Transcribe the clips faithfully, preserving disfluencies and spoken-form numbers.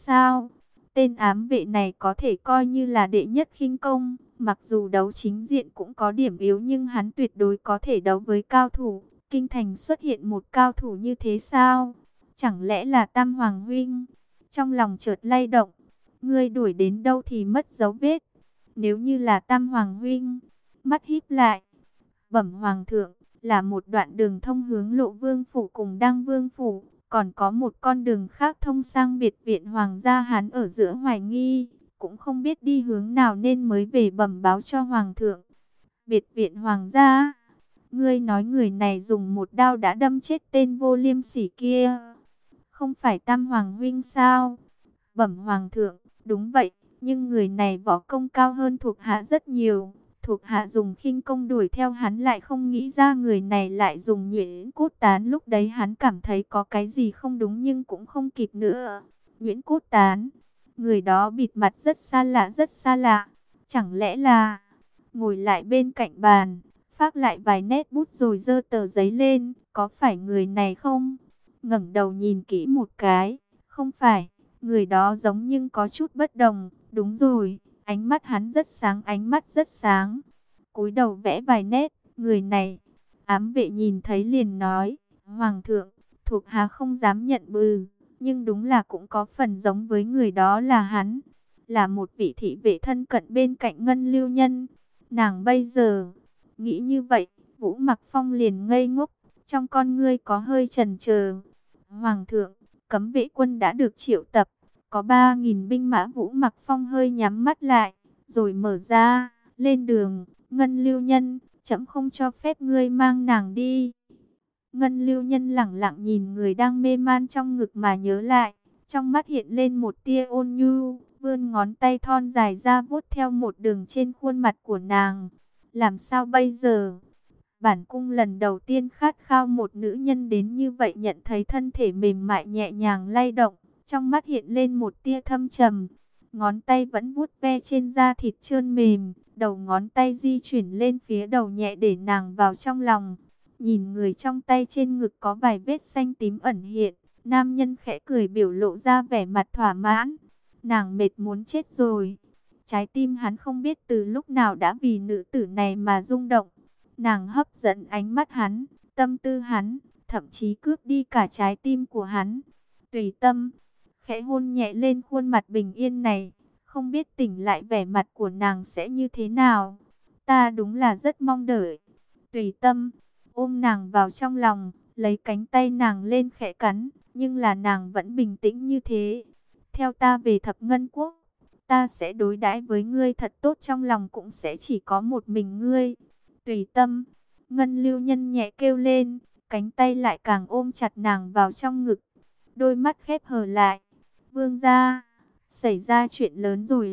sao? Tên ám vệ này có thể coi như là đệ nhất khinh công, mặc dù đấu chính diện cũng có điểm yếu nhưng hắn tuyệt đối có thể đấu với cao thủ. Kinh thành xuất hiện một cao thủ như thế sao? Chẳng lẽ là Tam Hoàng huynh? Trong lòng chợt lay động, ngươi đuổi đến đâu thì mất dấu vết. Nếu như là Tam Hoàng huynh, mắt híp lại. Bẩm Hoàng thượng, là một đoạn đường thông hướng Lộ Vương phủ cùng Đăng Vương phủ, còn có một con đường khác thông sang biệt viện Hoàng gia. Hắn ở giữa hoài nghi, cũng không biết đi hướng nào nên mới về bẩm báo cho Hoàng thượng. Biệt viện Hoàng gia? Ngươi nói người này dùng một đao đã đâm chết tên vô liêm sỉ kia, không phải Tam Hoàng huynh sao? Bẩm Hoàng thượng, đúng vậy, nhưng người này võ công cao hơn thuộc hạ rất nhiều. Thuộc hạ dùng khinh công đuổi theo hắn, lại không nghĩ ra người này lại dùng nhuyễn cốt tán. Lúc đấy hắn cảm thấy có cái gì không đúng nhưng cũng không kịp nữa. Nhuyễn cốt tán, người đó bịt mặt rất xa lạ, rất xa lạ. Chẳng lẽ là... Ngồi lại bên cạnh bàn, phác lại vài nét bút rồi giơ tờ giấy lên. Có phải người này không? Ngẩng đầu nhìn kỹ một cái, không phải. Người đó giống nhưng có chút bất đồng. Đúng rồi, ánh mắt hắn rất sáng, ánh mắt rất sáng. Cúi đầu vẽ vài nét, người này. Ám vệ nhìn thấy liền nói, Hoàng thượng, thuộc hạ không dám nhận bừa, nhưng đúng là cũng có phần giống với người đó là hắn. Là một vị thị vệ thân cận bên cạnh Ngân Lưu Nhân. Nàng bây giờ, nghĩ như vậy, Vũ Mặc Phong liền ngây ngốc, trong con ngươi có hơi chần chờ. Hoàng thượng, cấm vệ quân đã được triệu tập, có ba nghìn binh mã. Vũ Mặc Phong hơi nhắm mắt lại, rồi mở ra, lên đường. Ngân Lưu Nhân, trẫm không cho phép ngươi mang nàng đi. Ngân Lưu Nhân lẳng lặng nhìn người đang mê man trong ngực mà nhớ lại, trong mắt hiện lên một tia ôn nhu, vươn ngón tay thon dài ra vuốt theo một đường trên khuôn mặt của nàng. Làm sao bây giờ? Bản cung lần đầu tiên khát khao một nữ nhân đến như vậy, nhận thấy thân thể mềm mại nhẹ nhàng lay động, trong mắt hiện lên một tia thâm trầm. Ngón tay vẫn vuốt ve trên da thịt trơn mềm, đầu ngón tay di chuyển lên phía đầu nhẹ để nàng vào trong lòng. Nhìn người trong tay trên ngực có vài vết xanh tím ẩn hiện, nam nhân khẽ cười biểu lộ ra vẻ mặt thỏa mãn. Nàng mệt muốn chết rồi. Trái tim hắn không biết từ lúc nào đã vì nữ tử này mà rung động. Nàng hấp dẫn ánh mắt hắn, tâm tư hắn, thậm chí cướp đi cả trái tim của hắn. Tùy Tâm khẽ hôn nhẹ lên khuôn mặt bình yên này, không biết tỉnh lại vẻ mặt của nàng sẽ như thế nào. Ta đúng là rất mong đợi. Tùy Tâm ôm nàng vào trong lòng, lấy cánh tay nàng lên khẽ cắn, nhưng là nàng vẫn bình tĩnh như thế. Theo ta về Thập Ngân Quốc, ta sẽ đối đãi với ngươi thật tốt, trong lòng cũng sẽ chỉ có một mình ngươi. Tùy Tâm, Ngân Lưu Nhân nhẹ kêu lên, cánh tay lại càng ôm chặt nàng vào trong ngực. Đôi mắt khép hờ lại. Vương gia, xảy ra chuyện lớn rồi.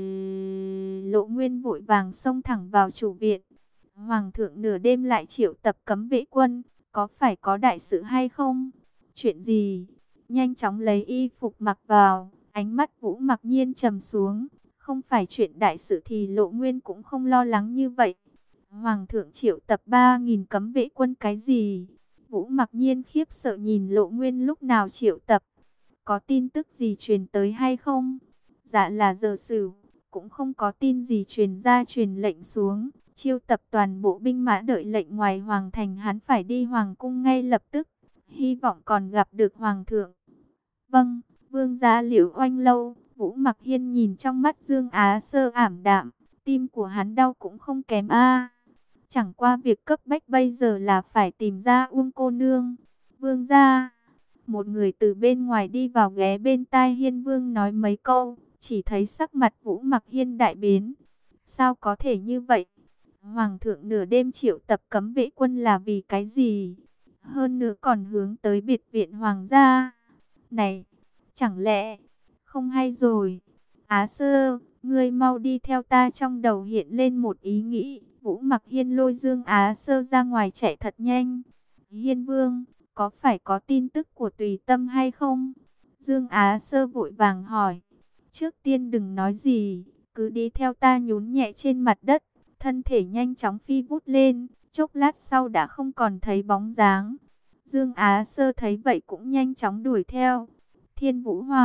Lộ Nguyên vội vàng xông thẳng vào chủ viện. Hoàng thượng nửa đêm lại triệu tập cấm vệ quân, có phải có đại sự hay không? Chuyện gì? Nhanh chóng lấy y phục mặc vào. Ánh mắt Vũ Mặc Nhiên trầm xuống. Không phải chuyện đại sự thì Lộ Nguyên cũng không lo lắng như vậy. Hoàng thượng triệu tập ba nghìn cấm vệ quân cái gì? Vũ Mặc Nhiên khiếp sợ nhìn Lộ Nguyên, lúc nào triệu tập? Có tin tức gì truyền tới hay không? Dạ là giờ Sửu, cũng không có tin gì truyền ra, truyền lệnh xuống, chiêu tập toàn bộ binh mã đợi lệnh ngoài hoàng thành, hắn phải đi hoàng cung ngay lập tức, hy vọng còn gặp được hoàng thượng. Vâng, vương gia Liễu Oanh lâu. Vũ Mặc Hiên nhìn trong mắt Dương Á Sơ ảm đạm, tim của hắn đau cũng không kém a. Chẳng qua việc cấp bách bây giờ là phải tìm ra Uông cô nương. Vương gia, một người từ bên ngoài đi vào, ghé bên tai Hiên Vương nói mấy câu, chỉ thấy sắc mặt Vũ Mặc Hiên đại biến. Sao có thể như vậy? Hoàng thượng nửa đêm triệu tập cấm vệ quân là vì cái gì? Hơn nữa còn hướng tới biệt viện hoàng gia. Này, chẳng lẽ không hay rồi? Á Sơ, ngươi mau đi theo ta. Trong đầu hiện lên một ý nghĩ. Vũ Mặc Hiên lôi Dương Á Sơ ra ngoài chạy thật nhanh. Hiên Vương, có phải có tin tức của Tùy Tâm hay không? Dương Á Sơ vội vàng hỏi. Trước tiên đừng nói gì, cứ đi theo ta. Nhún nhẹ trên mặt đất, thân thể nhanh chóng phi vút lên, chốc lát sau đã không còn thấy bóng dáng. Dương Á Sơ thấy vậy cũng nhanh chóng đuổi theo. Thiên Vũ Hoàng,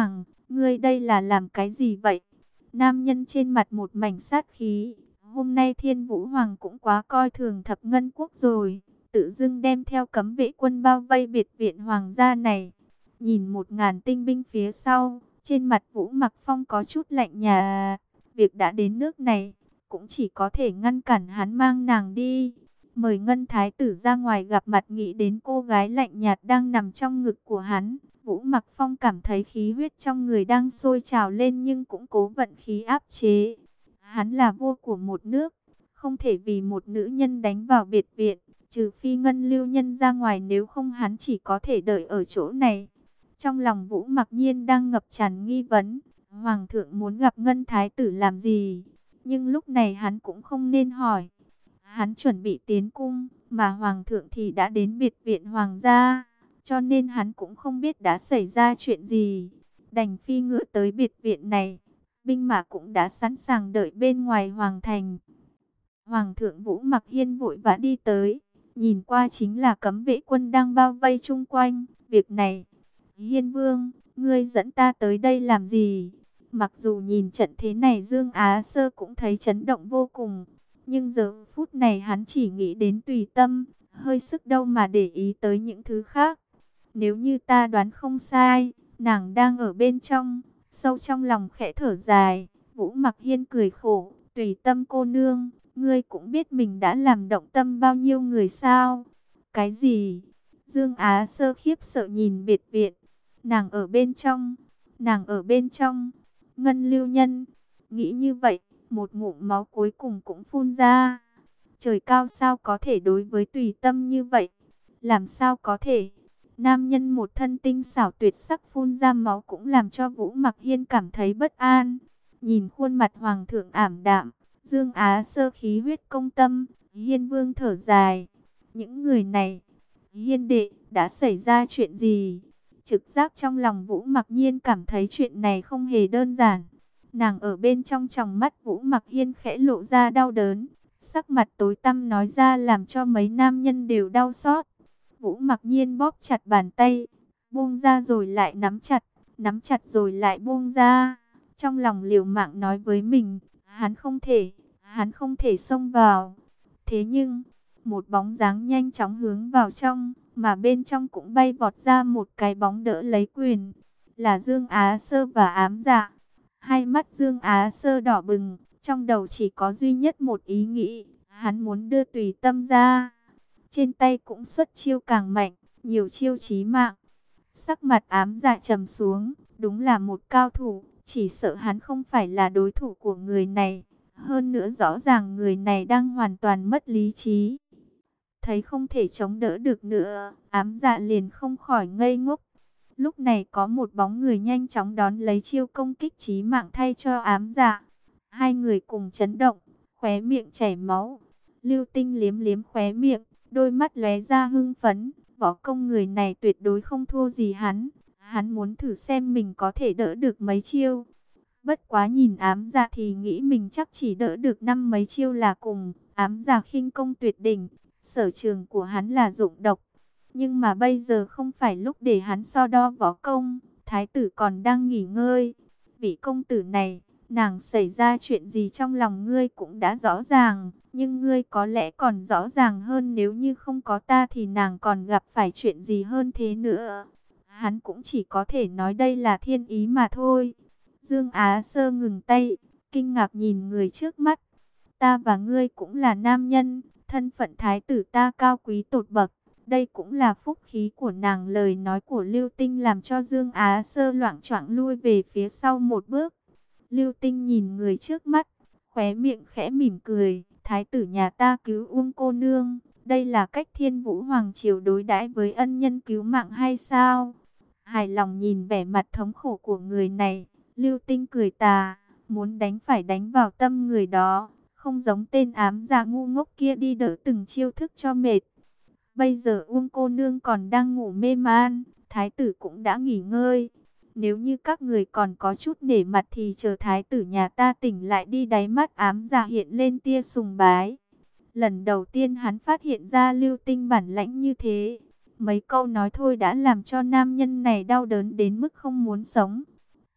ngươi đây là làm cái gì vậy? Nam nhân trên mặt một mảnh sát khí. Hôm nay Thiên Vũ Hoàng cũng quá coi thường Thập Ngân Quốc rồi. Tự dưng đem theo cấm vệ quân bao vây biệt viện hoàng gia này. Nhìn một ngàn tinh binh phía sau, trên mặt Vũ Mặc Phong có chút lạnh nhà. Việc đã đến nước này, cũng chỉ có thể ngăn cản hắn mang nàng đi. Mời Ngân Thái tử ra ngoài gặp mặt, nghĩ đến cô gái lạnh nhạt đang nằm trong ngực của hắn. Vũ Mặc Phong cảm thấy khí huyết trong người đang sôi trào lên, nhưng cũng cố vận khí áp chế. Hắn là vua của một nước, không thể vì một nữ nhân đánh vào biệt viện. Trừ phi Ngân lưu nhân ra ngoài, nếu không hắn chỉ có thể đợi ở chỗ này. Trong lòng Vũ Mặc Nhiên đang ngập tràn nghi vấn. Hoàng thượng muốn gặp Ngân Thái tử làm gì? Nhưng lúc này hắn cũng không nên hỏi. Hắn chuẩn bị tiến cung, mà Hoàng thượng thì đã đến biệt viện Hoàng gia. Cho nên hắn cũng không biết đã xảy ra chuyện gì. Đành phi ngựa tới biệt viện này. Binh mã cũng đã sẵn sàng đợi bên ngoài Hoàng thành. Hoàng thượng Vũ Mặc Hiên vội vã đi tới. Nhìn qua chính là cấm vệ quân đang bao vây chung quanh. Việc này, Hiên Vương, ngươi dẫn ta tới đây làm gì? Mặc dù nhìn trận thế này Dương Á Sơ cũng thấy chấn động vô cùng. Nhưng giờ phút này hắn chỉ nghĩ đến Tùy Tâm. Hơi sức đâu mà để ý tới những thứ khác. Nếu như ta đoán không sai, nàng đang ở bên trong. Sâu trong lòng khẽ thở dài, Vũ Mặc Hiên cười khổ. Tùy Tâm cô nương, ngươi cũng biết mình đã làm động tâm bao nhiêu người sao? Cái gì? Dương Á Sơ khiếp sợ nhìn biệt viện. Nàng ở bên trong, nàng ở bên trong. Ngân lưu nhân, nghĩ như vậy, một ngụm máu cuối cùng cũng phun ra. Trời cao sao có thể đối với Tùy Tâm như vậy? Làm sao có thể? Nam nhân một thân tinh xảo tuyệt sắc phun ra máu cũng làm cho Vũ Mặc Hiên cảm thấy bất an. Nhìn khuôn mặt hoàng thượng ảm đạm, Dương Á Sơ khí huyết công tâm, Hiên Vương thở dài. Những người này, Hiên đệ, đã xảy ra chuyện gì? Trực giác trong lòng Vũ Mặc Nhiên cảm thấy chuyện này không hề đơn giản. Nàng ở bên trong tròng mắt Vũ Mặc Hiên khẽ lộ ra đau đớn. Sắc mặt tối tăm nói ra làm cho mấy nam nhân đều đau xót. Vũ Mặc Nhiên bóp chặt bàn tay, buông ra rồi lại nắm chặt, nắm chặt rồi lại buông ra. Trong lòng liều mạng nói với mình, hắn không thể, hắn không thể xông vào. Thế nhưng, một bóng dáng nhanh chóng hướng vào trong, mà bên trong cũng bay vọt ra một cái bóng đỡ lấy quyền. Là Dương Á Sơ và Ám Dạ. Hai mắt Dương Á Sơ đỏ bừng, trong đầu chỉ có duy nhất một ý nghĩ, hắn muốn đưa Tùy Tâm ra. Trên tay cũng xuất chiêu càng mạnh, nhiều chiêu chí mạng. Sắc mặt Ám Dạ trầm xuống, đúng là một cao thủ, chỉ sợ hắn không phải là đối thủ của người này. Hơn nữa rõ ràng người này đang hoàn toàn mất lý trí. Thấy không thể chống đỡ được nữa, Ám Dạ liền không khỏi ngây ngốc. Lúc này có một bóng người nhanh chóng đón lấy chiêu công kích chí mạng thay cho Ám Dạ. Hai người cùng chấn động, khóe miệng chảy máu. Lưu Tinh liếm liếm khóe miệng, đôi mắt lóe ra hưng phấn. Võ công người này tuyệt đối không thua gì hắn. Hắn muốn thử xem mình có thể đỡ được mấy chiêu. Bất quá nhìn Ám Dạ thì nghĩ mình chắc chỉ đỡ được năm mấy chiêu là cùng. Ám Dạ khinh công tuyệt đỉnh, sở trường của hắn là dụng độc. Nhưng mà bây giờ không phải lúc để hắn so đo võ công. Thái tử còn đang nghỉ ngơi. Vị công tử này, nàng xảy ra chuyện gì trong lòng ngươi cũng đã rõ ràng. Nhưng ngươi có lẽ còn rõ ràng hơn, nếu như không có ta thì nàng còn gặp phải chuyện gì hơn thế nữa. Hắn cũng chỉ có thể nói đây là thiên ý mà thôi. Dương Á Sơ ngừng tay, kinh ngạc nhìn người trước mắt. Ta và ngươi cũng là nam nhân, thân phận thái tử ta cao quý tột bậc. Đây cũng là phúc khí của nàng. Lời nói của Lưu Tinh làm cho Dương Á Sơ loạng choạng lui về phía sau một bước. Lưu Tinh nhìn người trước mắt, khóe miệng khẽ mỉm cười. Thái tử nhà ta cứu Uông cô nương, đây là cách Thiên Vũ Hoàng triều đối đãi với ân nhân cứu mạng hay sao? Hài lòng nhìn vẻ mặt thống khổ của người này, Lưu Tinh cười tà, muốn đánh phải đánh vào tâm người đó, không giống tên Ám Dạ ngu ngốc kia đi đỡ từng chiêu thức cho mệt. Bây giờ Uông cô nương còn đang ngủ mê man, thái tử cũng đã nghỉ ngơi. Nếu như các người còn có chút nể mặt thì chờ thái tử nhà ta tỉnh lại đi. Đáy mắt Ám Dạ hiện lên tia sùng bái. Lần đầu tiên hắn phát hiện ra Lưu Tinh bản lãnh như thế. Mấy câu nói thôi đã làm cho nam nhân này đau đớn đến mức không muốn sống.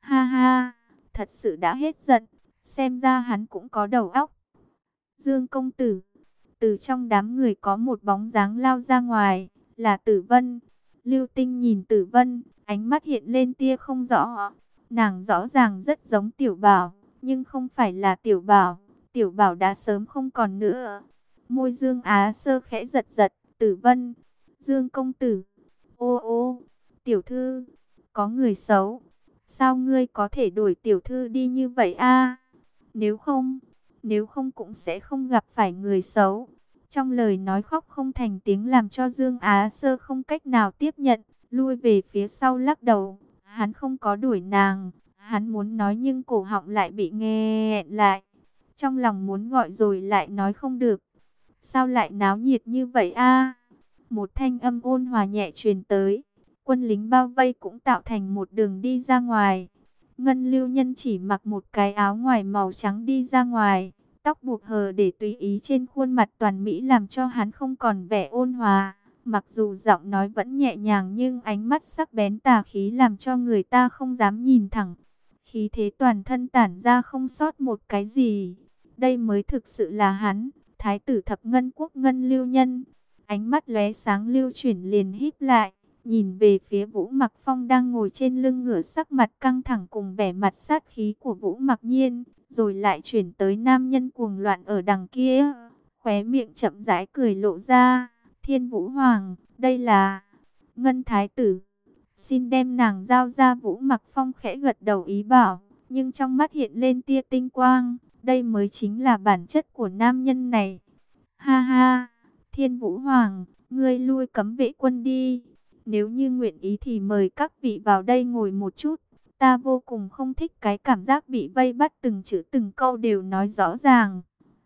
Ha ha, thật sự đã hết giận, xem ra hắn cũng có đầu óc. Dương công tử, từ trong đám người có một bóng dáng lao ra ngoài, là Tử Vân. Lưu Tinh nhìn Tử Vân, ánh mắt hiện lên tia không rõ. Nàng rõ ràng rất giống Tiểu Bảo, nhưng không phải là Tiểu Bảo. Tiểu Bảo đã sớm không còn nữa. Môi Dương Á Sơ khẽ giật giật. Tử Vân, Dương công tử. Ô ô, tiểu thư, có người xấu. Sao ngươi có thể đuổi tiểu thư đi như vậy a? Nếu không, nếu không cũng sẽ không gặp phải người xấu. Trong lời nói khóc không thành tiếng làm cho Dương Á Sơ không cách nào tiếp nhận, lui về phía sau lắc đầu. Hắn không có đuổi nàng, hắn muốn nói nhưng cổ họng lại bị nghẹn lại. Trong lòng muốn gọi rồi lại nói không được. Sao lại náo nhiệt như vậy a? Một thanh âm ôn hòa nhẹ truyền tới. Quân lính bao vây cũng tạo thành một đường đi ra ngoài. Ngân Lưu Nhân chỉ mặc một cái áo ngoài màu trắng đi ra ngoài. Tóc buộc hờ để tùy ý trên khuôn mặt toàn mỹ làm cho hắn không còn vẻ ôn hòa. Mặc dù giọng nói vẫn nhẹ nhàng nhưng ánh mắt sắc bén tà khí làm cho người ta không dám nhìn thẳng. Khí thế toàn thân tản ra không sót một cái gì. Đây mới thực sự là hắn, Thái tử thập ngân quốc Ngân Lưu Nhân. Ánh mắt lóe sáng lưu chuyển liền híp lại, nhìn về phía Vũ Mặc Phong đang ngồi trên lưng ngựa, sắc mặt căng thẳng cùng vẻ mặt sát khí của Vũ Mặc Nhiên, rồi lại chuyển tới nam nhân cuồng loạn ở đằng kia, khóe miệng chậm rãi cười lộ ra. Thiên Vũ Hoàng, đây là Ngân Thái tử, xin đem nàng giao ra. Vũ Mặc Phong khẽ gật đầu ý bảo, nhưng trong mắt hiện lên tia tinh quang, đây mới chính là bản chất của nam nhân này. Ha ha, Thiên Vũ Hoàng, ngươi lui cấm vệ quân đi. Nếu như nguyện ý thì mời các vị vào đây ngồi một chút. Ta vô cùng không thích cái cảm giác bị vây bắt, từng chữ từng câu đều nói rõ ràng.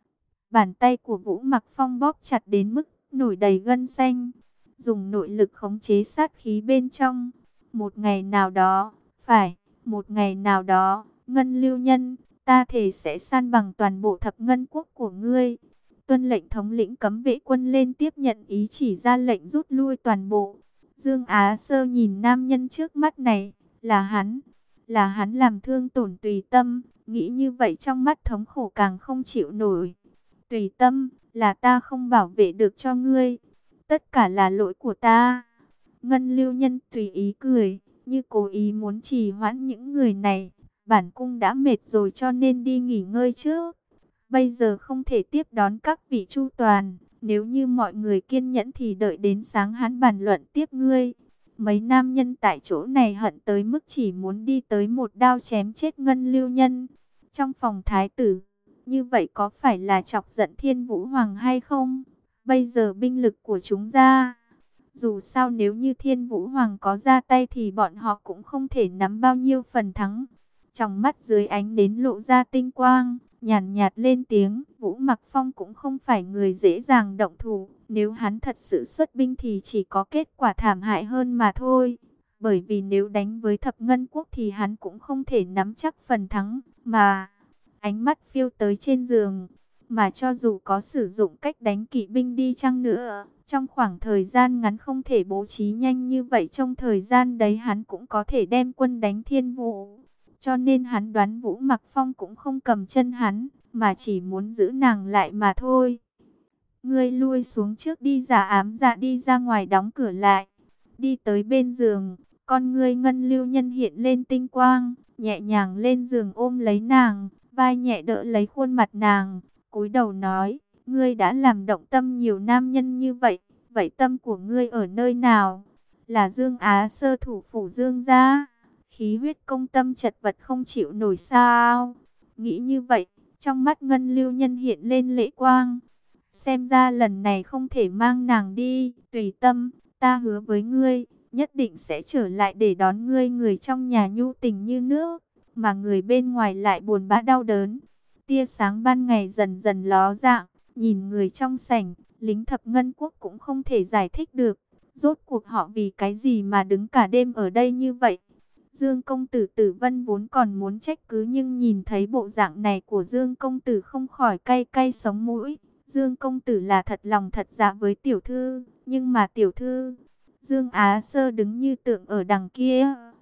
Bàn tay của Vũ Mặc Phong bóp chặt đến mức nổi đầy gân xanh, dùng nội lực khống chế sát khí bên trong. Một ngày nào đó, phải, một ngày nào đó, Ngân Lưu Nhân, ta thề sẽ san bằng toàn bộ thập ngân quốc của ngươi. Tuân lệnh thống lĩnh cấm vệ quân lên tiếp nhận ý chỉ, ra lệnh rút lui toàn bộ. Dương Á Sơ nhìn nam nhân trước mắt này, là hắn, là hắn làm thương tổn Tùy Tâm, nghĩ như vậy trong mắt thống khổ càng không chịu nổi. Tùy Tâm, là ta không bảo vệ được cho ngươi, tất cả là lỗi của ta. Ngân Lưu Nhân tùy ý cười, như cố ý muốn trì hoãn những người này. Bản cung đã mệt rồi cho nên đi nghỉ ngơi trước. Bây giờ không thể tiếp đón các vị chu toàn. Nếu như mọi người kiên nhẫn thì đợi đến sáng hắn bàn luận tiếp ngươi. Mấy nam nhân tại chỗ này hận tới mức chỉ muốn đi tới một đao chém chết Ngân Lưu Nhân. Trong phòng thái tử, như vậy có phải là chọc giận Thiên Vũ Hoàng hay không? Bây giờ binh lực của chúng ra. Dù sao nếu như Thiên Vũ Hoàng có ra tay thì bọn họ cũng không thể nắm bao nhiêu phần thắng. Trong mắt dưới ánh nến lộ ra tinh quang, nhàn nhạt, nhạt lên tiếng. Vũ Mặc Phong cũng không phải người dễ dàng động thủ. Nếu hắn thật sự xuất binh thì chỉ có kết quả thảm hại hơn mà thôi. Bởi vì nếu đánh với thập ngân quốc thì hắn cũng không thể nắm chắc phần thắng. Mà ánh mắt phiêu tới trên giường. Mà cho dù có sử dụng cách đánh kỵ binh đi chăng nữa, trong khoảng thời gian ngắn không thể bố trí nhanh như vậy. Trong thời gian đấy hắn cũng có thể đem quân đánh Thiên Vũ. Cho nên hắn đoán Vũ Mặc Phong cũng không cầm chân hắn, mà chỉ muốn giữ nàng lại mà thôi. Ngươi lui xuống trước đi. Giả Ám Dạ đi ra ngoài đóng cửa lại. Đi tới bên giường, con ngươi Ngân Lưu Nhân hiện lên tinh quang, nhẹ nhàng lên giường ôm lấy nàng, vai nhẹ đỡ lấy khuôn mặt nàng, cúi đầu nói, ngươi đã làm động tâm nhiều nam nhân như vậy, vậy tâm của ngươi ở nơi nào? Là Dương Á Sơ thủ phủ Dương gia. Khí huyết công tâm chật vật không chịu nổi sao? Nghĩ như vậy, trong mắt Ngân Lưu Nhân hiện lên lệ quang. Xem ra lần này không thể mang nàng đi. Tùy Tâm, ta hứa với ngươi, nhất định sẽ trở lại để đón ngươi. Người trong nhà nhu tình như nước, mà người bên ngoài lại buồn bã đau đớn. Tia sáng ban ngày dần dần ló dạng, nhìn người trong sảnh, lính thập ngân quốc cũng không thể giải thích được. Rốt cuộc họ vì cái gì mà đứng cả đêm ở đây như vậy? Dương công tử Tử Vân vốn còn muốn trách cứ, nhưng nhìn thấy bộ dạng này của Dương công tử không khỏi cay cay sống mũi. Dương công tử là thật lòng thật dạ với tiểu thư, nhưng mà tiểu thư... Dương Á Sơ đứng như tượng ở đằng kia,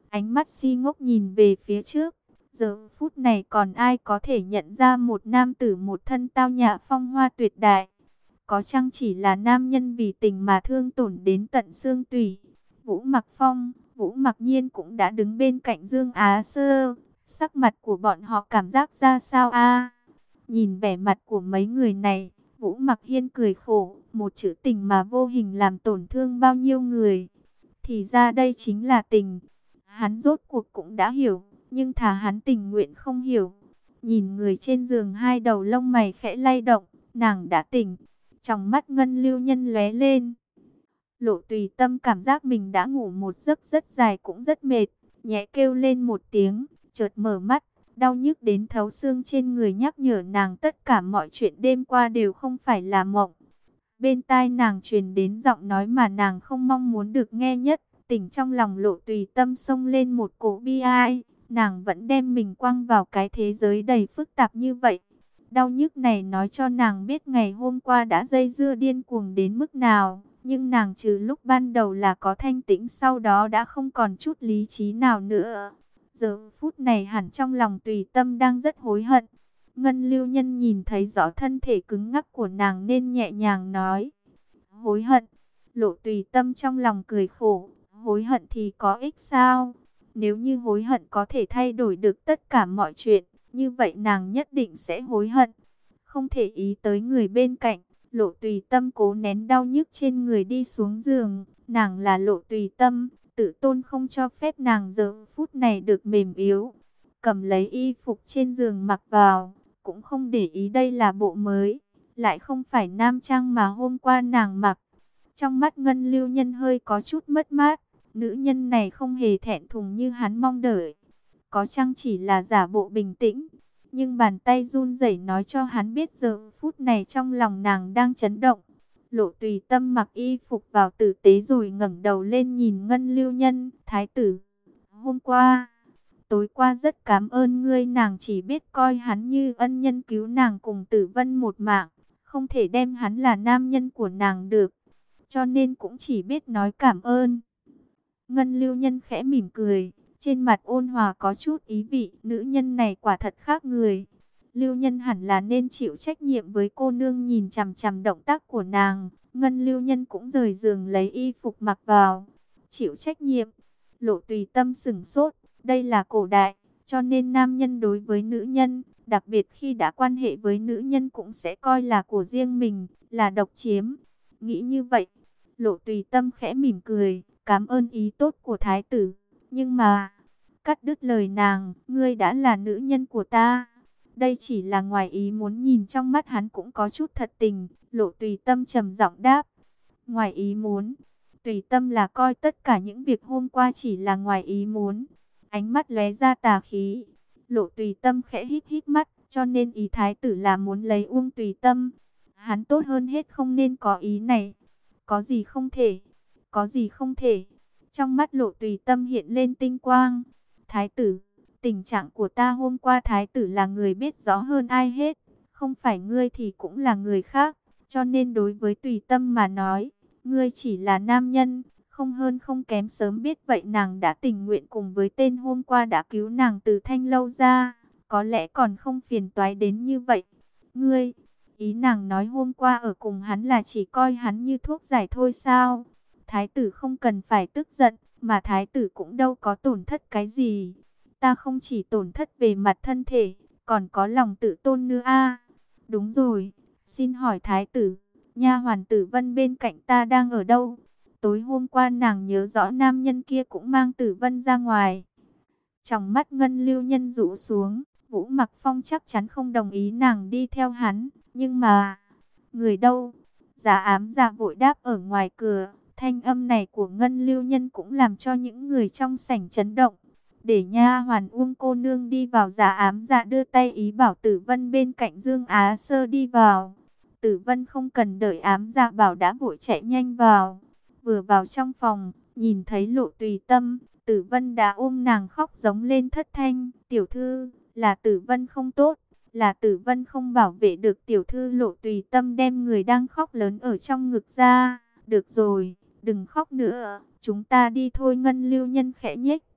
ánh mắt si ngốc nhìn về phía trước. Giờ phút này còn ai có thể nhận ra một nam tử một thân tao nhã phong hoa tuyệt đại? Có chăng chỉ là nam nhân vì tình mà thương tổn đến tận xương tủy? Vũ Mặc Phong, Vũ Mặc Nhiên cũng đã đứng bên cạnh Dương Á Sơ. Sắc mặt của bọn họ cảm giác ra sao a? Nhìn vẻ mặt của mấy người này, Vũ Mặc Hiên cười khổ, một chữ tình mà vô hình làm tổn thương bao nhiêu người. Thì ra đây chính là tình. Hắn rốt cuộc cũng đã hiểu, nhưng thà hắn tình nguyện không hiểu. Nhìn người trên giường, hai đầu lông mày khẽ lay động, nàng đã tỉnh. Trong mắt Ngân Lưu Nhân lóe lên. Lộ Tùy Tâm cảm giác mình đã ngủ một giấc rất dài cũng rất mệt, nhẹ kêu lên một tiếng, chợt mở mắt, đau nhức đến thấu xương trên người nhắc nhở nàng tất cả mọi chuyện đêm qua đều không phải là mộng. Bên tai nàng truyền đến giọng nói mà nàng không mong muốn được nghe nhất, tỉnh trong lòng Lộ Tùy Tâm xông lên một cổ bi ai, nàng vẫn đem mình quăng vào cái thế giới đầy phức tạp như vậy. Đau nhức này nói cho nàng biết ngày hôm qua đã dây dưa điên cuồng đến mức nào, nhưng nàng trừ lúc ban đầu là có thanh tĩnh, sau đó đã không còn chút lý trí nào nữa. Giờ phút này hẳn trong lòng Tùy Tâm đang rất hối hận. Ngân Lưu Nhân nhìn thấy rõ thân thể cứng ngắc của nàng nên nhẹ nhàng nói: hối hận. Lộ Tùy Tâm trong lòng cười khổ, hối hận thì có ích sao? Nếu như hối hận có thể thay đổi được tất cả mọi chuyện, như vậy nàng nhất định sẽ hối hận. Không thể ý tới người bên cạnh, Lộ Tùy Tâm cố nén đau nhức trên người đi xuống giường. Nàng là Lộ Tùy Tâm, tự tôn không cho phép nàng giờ phút này được mềm yếu. Cầm lấy y phục trên giường mặc vào, cũng không để ý đây là bộ mới, lại không phải nam trang mà hôm qua nàng mặc. Trong mắt Ngân Lưu Nhân hơi có chút mất mát, nữ nhân này không hề thẹn thùng như hắn mong đợi. Có chăng chỉ là giả bộ bình tĩnh, nhưng bàn tay run rẩy nói cho hắn biết giờ phút này trong lòng nàng đang chấn động. Lộ Tùy Tâm mặc y phục vào tử tế rồi ngẩng đầu lên nhìn Ngân Lưu Nhân. Thái tử, hôm qua, tối qua rất cảm ơn ngươi. Nàng chỉ biết coi hắn như ân nhân cứu nàng cùng Tử Vân một mạng, không thể đem hắn là nam nhân của nàng được, cho nên cũng chỉ biết nói cảm ơn. Ngân Lưu Nhân khẽ mỉm cười, trên mặt ôn hòa có chút ý vị. Nữ nhân này quả thật khác người. Lưu Nhân hẳn là nên chịu trách nhiệm với cô nương nhìn chằm chằm động tác của nàng. Ngân Lưu Nhân cũng rời giường lấy y phục mặc vào. Chịu trách nhiệm? Lộ Tùy Tâm sửng sốt. Đây là cổ đại, cho nên nam nhân đối với nữ nhân, đặc biệt khi đã quan hệ với nữ nhân cũng sẽ coi là của riêng mình, là độc chiếm. Nghĩ như vậy, Lộ Tùy Tâm khẽ mỉm cười, cảm ơn ý tốt của thái tử. Nhưng mà, cắt đứt lời nàng, ngươi đã là nữ nhân của ta. Đây chỉ là ngoài ý muốn. Nhìn trong mắt hắn cũng có chút thật tình. Lộ Tùy Tâm trầm giọng đáp: ngoài ý muốn? Tùy Tâm là coi tất cả những việc hôm qua chỉ là ngoài ý muốn. Ánh mắt lóe ra tà khí. Lộ Tùy Tâm khẽ híp híp mắt, cho nên ý thái tử là muốn lấy Uông Tùy Tâm. Hắn tốt hơn hết không nên có ý này. Có gì không thể? Có gì không thể? Trong mắt Lộ Tùy Tâm hiện lên tinh quang. Thái tử, tình trạng của ta hôm qua thái tử là người biết rõ hơn ai hết. Không phải ngươi thì cũng là người khác. Cho nên đối với Tùy Tâm mà nói, ngươi chỉ là nam nhân, không hơn không kém. Sớm biết vậy nàng đã tình nguyện cùng với tên hôm qua đã cứu nàng từ Thanh Lâu ra, có lẽ còn không phiền toái đến như vậy. Ngươi, ý nàng nói hôm qua ở cùng hắn là chỉ coi hắn như thuốc giải thôi sao? Thái tử không cần phải tức giận, mà thái tử cũng đâu có tổn thất cái gì. Ta không chỉ tổn thất về mặt thân thể, còn có lòng tự tôn nữa a. Đúng rồi, xin hỏi thái tử, nha hoàn Tử Vân bên cạnh ta đang ở đâu? Tối hôm qua nàng nhớ rõ nam nhân kia cũng mang Tử Vân ra ngoài. Trong mắt Ngân Lưu Nhân rũ xuống, Vũ Mặc Phong chắc chắn không đồng ý nàng đi theo hắn, nhưng mà người đâu? Giả Ám Dạ vội đáp ở ngoài cửa. Thanh âm này của Ngân Lưu Nhân cũng làm cho những người trong sảnh chấn động. Để nha hoàn Uông cô nương đi vào. Giả Ám Dạ đưa tay ý bảo Tử Vân bên cạnh Dương Á Sơ đi vào. Tử Vân không cần đợi Ám Dạ bảo đã vội chạy nhanh vào. Vừa vào trong phòng, nhìn thấy Lộ Tùy Tâm, Tử Vân đã ôm nàng khóc giống lên thất thanh. Tiểu thư, là Tử Vân không tốt, là Tử Vân không bảo vệ được tiểu thư. Lộ Tùy Tâm đem người đang khóc lớn ở trong ngực ra. Được rồi, đừng khóc nữa, chúng ta đi thôi. Ngân Lưu Nhân khẽ nhếch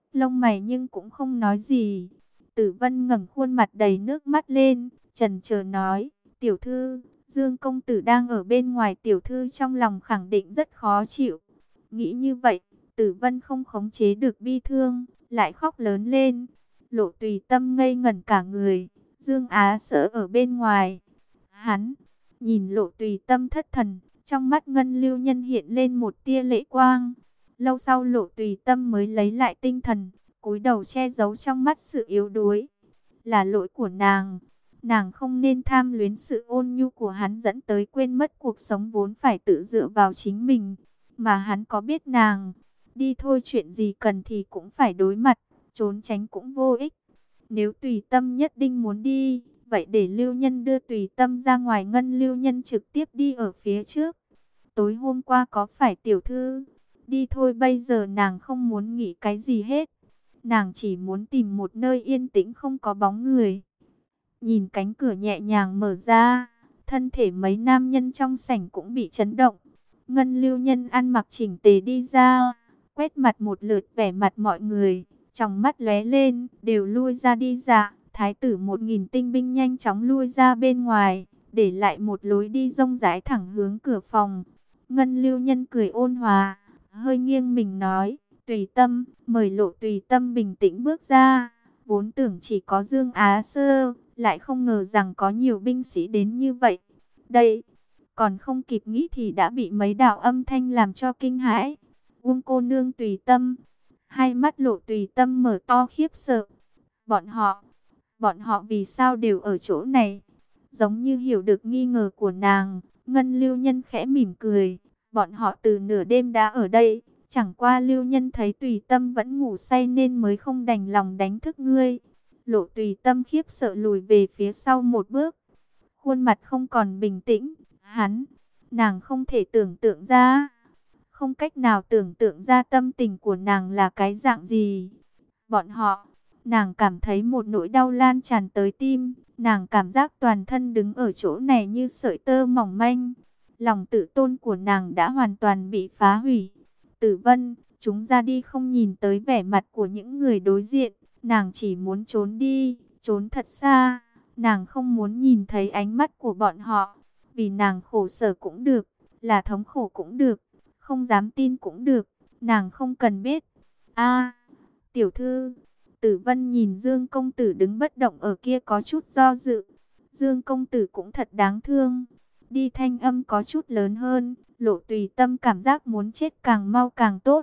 lông mày nhưng cũng không nói gì. Tử Vân ngẩng khuôn mặt đầy nước mắt lên, chần chờ nói, tiểu thư, Dương công tử đang ở bên ngoài, tiểu thư trong lòng khẳng định rất khó chịu. Nghĩ như vậy, Tử Vân không khống chế được bi thương, lại khóc lớn lên. Lộ Tùy Tâm ngây ngẩn cả người, Dương Á Sở ở bên ngoài. Hắn nhìn Lộ Tùy Tâm thất thần, trong mắt Ngân Lưu Nhân hiện lên một tia lệ quang. Lâu sau Lộ Tùy Tâm mới lấy lại tinh thần, cúi đầu che giấu trong mắt sự yếu đuối. Là lỗi của nàng, nàng không nên tham luyến sự ôn nhu của hắn dẫn tới quên mất cuộc sống vốn phải tự dựa vào chính mình. Mà hắn có biết nàng, đi thôi, chuyện gì cần thì cũng phải đối mặt, trốn tránh cũng vô ích. Nếu Tùy Tâm nhất định muốn đi, vậy để Lưu Nhân đưa Tùy Tâm ra ngoài. Ngân Lưu Nhân trực tiếp đi ở phía trước. Tối hôm qua có phải tiểu thư đi thôi, bây giờ nàng không muốn nghĩ cái gì hết. Nàng chỉ muốn tìm một nơi yên tĩnh không có bóng người. Nhìn cánh cửa nhẹ nhàng mở ra, thân thể mấy nam nhân trong sảnh cũng bị chấn động. Ngân Lưu Nhân ăn mặc chỉnh tề đi ra, quét mặt một lượt vẻ mặt mọi người, trong mắt lóe lên, đều lui ra đi ra. Thái tử một nghìn tinh binh nhanh chóng lui ra bên ngoài, để lại một lối đi rông rải thẳng hướng cửa phòng. Ngân Lưu Nhân cười ôn hòa, hơi nghiêng mình nói, Tùy Tâm, mời. Lộ Tùy Tâm bình tĩnh bước ra, vốn tưởng chỉ có Dương Á Sơ, lại không ngờ rằng có nhiều binh sĩ đến như vậy. Đây, còn không kịp nghĩ thì đã bị mấy đạo âm thanh làm cho kinh hãi. Uông cô nương Tùy Tâm. Hai mắt Lộ Tùy Tâm mở to khiếp sợ. Bọn họ, bọn họ vì sao đều ở chỗ này? Giống như hiểu được nghi ngờ của nàng, Ngân Lưu Nhân khẽ mỉm cười. Bọn họ từ nửa đêm đã ở đây, chẳng qua Lưu Nhân thấy Tùy Tâm vẫn ngủ say nên mới không đành lòng đánh thức ngươi. Lộ Tùy Tâm khiếp sợ lùi về phía sau một bước, khuôn mặt không còn bình tĩnh. Hắn, nàng không thể tưởng tượng ra, không cách nào tưởng tượng ra tâm tình của nàng là cái dạng gì. Bọn họ, nàng cảm thấy một nỗi đau lan tràn tới tim, nàng cảm giác toàn thân đứng ở chỗ này như sợi tơ mỏng manh. Lòng tự tôn của nàng đã hoàn toàn bị phá hủy. Tử Vân, chúng ra đi. Không nhìn tới vẻ mặt của những người đối diện, nàng chỉ muốn trốn đi, trốn thật xa. Nàng không muốn nhìn thấy ánh mắt của bọn họ. Vì nàng khổ sở cũng được, là thống khổ cũng được, không dám tin cũng được, nàng không cần biết. A, tiểu thư. Tử Vân nhìn Dương công tử đứng bất động ở kia có chút do dự. Dương công tử cũng thật đáng thương. Đi, thanh âm có chút lớn hơn. Lộ Tùy Tâm cảm giác muốn chết càng mau càng tốt.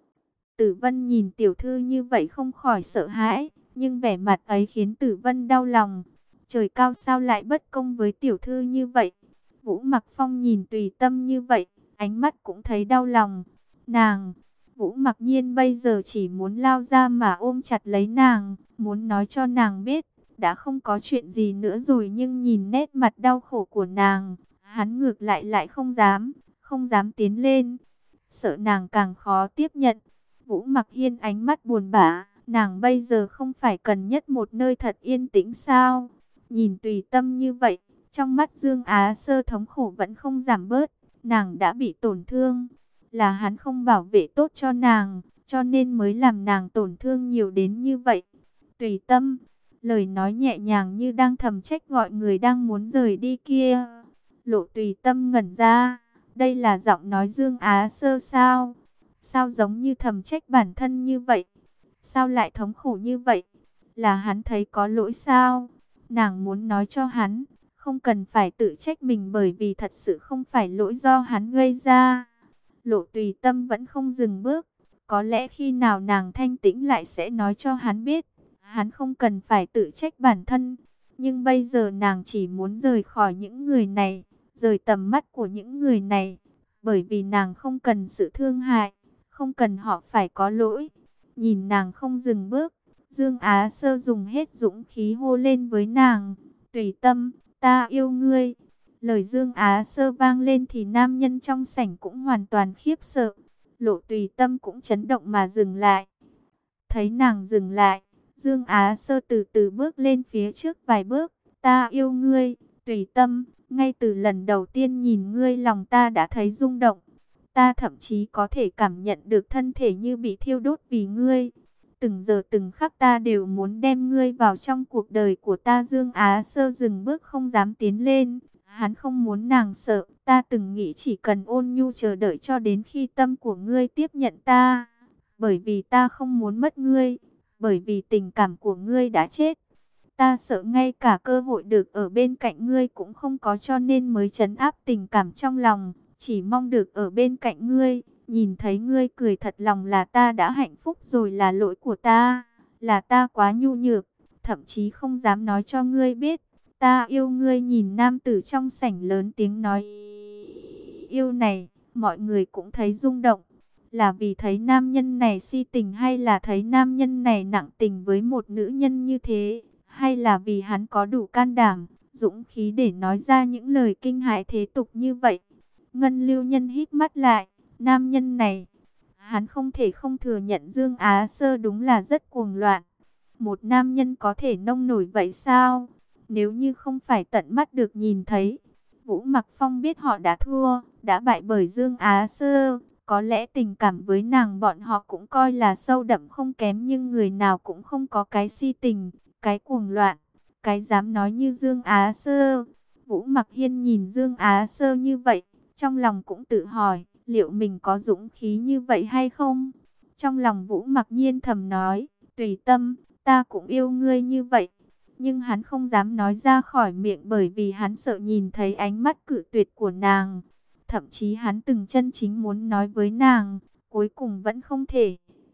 Tử Vân nhìn tiểu thư như vậy không khỏi sợ hãi, nhưng vẻ mặt ấy khiến Tử Vân đau lòng. Trời cao, sao lại bất công với tiểu thư như vậy? Vũ Mặc Phong nhìn Tùy Tâm như vậy, ánh mắt cũng thấy đau lòng. Nàng, Vũ Mặc Nhiên bây giờ chỉ muốn lao ra mà ôm chặt lấy nàng, muốn nói cho nàng biết, đã không có chuyện gì nữa rồi, nhưng nhìn nét mặt đau khổ của nàng, hắn ngược lại lại không dám, không dám tiến lên, sợ nàng càng khó tiếp nhận. Vũ Mặc Hiên ánh mắt buồn bã, nàng bây giờ không phải cần nhất một nơi thật yên tĩnh sao? Nhìn Tùy Tâm như vậy, trong mắt Dương Á Sơ thống khổ vẫn không giảm bớt. Nàng đã bị tổn thương, là hắn không bảo vệ tốt cho nàng, cho nên mới làm nàng tổn thương nhiều đến như vậy. Tùy Tâm, lời nói nhẹ nhàng như đang thầm trách gọi người đang muốn rời đi kia. Lộ Tùy Tâm ngẩn ra, đây là giọng nói Dương Á Sơ sao? Sao giống như thầm trách bản thân như vậy? Sao lại thống khổ như vậy? Là hắn thấy có lỗi sao? Nàng muốn nói cho hắn, không cần phải tự trách mình, bởi vì thật sự không phải lỗi do hắn gây ra. Lộ Tùy Tâm vẫn không dừng bước. Có lẽ khi nào nàng thanh tĩnh lại sẽ nói cho hắn biết, hắn không cần phải tự trách bản thân. Nhưng bây giờ nàng chỉ muốn rời khỏi những người này, rời tầm mắt của những người này. Bởi vì nàng không cần sự thương hại, không cần họ phải có lỗi. Nhìn nàng không dừng bước, Dương Á Sơ dùng hết dũng khí hô lên với nàng, Tùy Tâm, ta yêu ngươi. Lời Dương Á Sơ vang lên thì nam nhân trong sảnh cũng hoàn toàn khiếp sợ. Lộ Tùy Tâm cũng chấn động mà dừng lại. Thấy nàng dừng lại, Dương Á Sơ từ từ bước lên phía trước vài bước. Ta yêu ngươi, Tùy Tâm, ngay từ lần đầu tiên nhìn ngươi lòng ta đã thấy rung động. Ta thậm chí có thể cảm nhận được thân thể như bị thiêu đốt vì ngươi. từng giờ từng khắc ta đều muốn đem ngươi vào trong cuộc đời của ta. Dương Á Sơ dừng bước không dám tiến lên. Hắn không muốn nàng sợ. Ta từng nghĩ chỉ cần ôn nhu chờ đợi cho đến khi tâm của ngươi tiếp nhận ta. Bởi vì ta không muốn mất ngươi. Bởi vì tình cảm của ngươi đã chết. Ta sợ ngay cả cơ hội được ở bên cạnh ngươi cũng không có, cho nên mới trấn áp tình cảm trong lòng. Chỉ mong được ở bên cạnh ngươi. Nhìn thấy ngươi cười thật lòng là ta đã hạnh phúc rồi, là lỗi của ta. Là ta quá nhu nhược. Thậm chí không dám nói cho ngươi biết. Ta yêu ngươi. Nhìn nam tử trong sảnh lớn tiếng nói yêu này. Mọi người cũng thấy rung động. Là vì thấy nam nhân này si tình, hay là thấy nam nhân này nặng tình với một nữ nhân như thế? Hay là vì hắn có đủ can đảm, dũng khí để nói ra những lời kinh hãi thế tục như vậy? Ngân Lưu Nhân hít mắt lại. Nam nhân này, hắn không thể không thừa nhận Dương Á Sơ đúng là rất cuồng loạn. Một nam nhân có thể nông nổi vậy sao? Nếu như không phải tận mắt được nhìn thấy, Vũ Mặc Phong biết họ đã thua, đã bại bởi Dương Á Sơ. Có lẽ tình cảm với nàng bọn họ cũng coi là sâu đậm không kém, nhưng người nào cũng không có cái si tình, cái cuồng loạn, cái dám nói như Dương Á Sơ. Vũ Mặc Hiên nhìn Dương Á Sơ như vậy, trong lòng cũng tự hỏi, liệu mình có dũng khí như vậy hay không? Trong lòng Vũ Mặc Nhiên thầm nói, tùy tâm, ta cũng yêu ngươi như vậy. Nhưng hắn không dám nói ra khỏi miệng, bởi vì hắn sợ nhìn thấy ánh mắt cự tuyệt của nàng. Thậm chí hắn từng chân chính muốn nói với nàng, cuối cùng vẫn không thể.